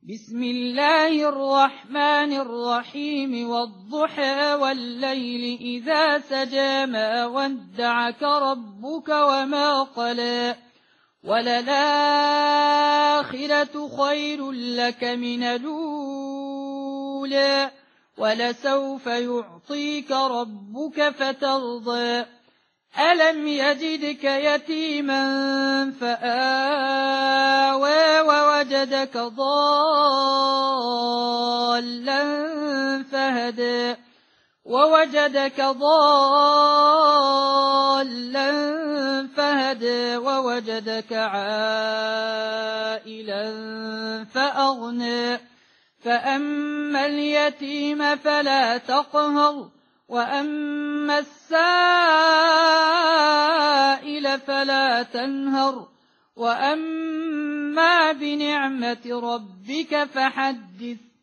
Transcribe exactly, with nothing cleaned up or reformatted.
بسم الله الرحمن الرحيم والضحى والليل إذا سجى ما ودعك ربك وما قلى وللآخرة خير لك من الأولى ولسوف يعطيك ربك فترضى ألم يجدك يتيما فآوى ووجدك ضالا فهدى ووجدك ضالا فهدى ووجدك عائلا فأغنى فأما اليتيم فلا تقهر وأما السائل فلا تنهر وأما بنعمة ربك فحدث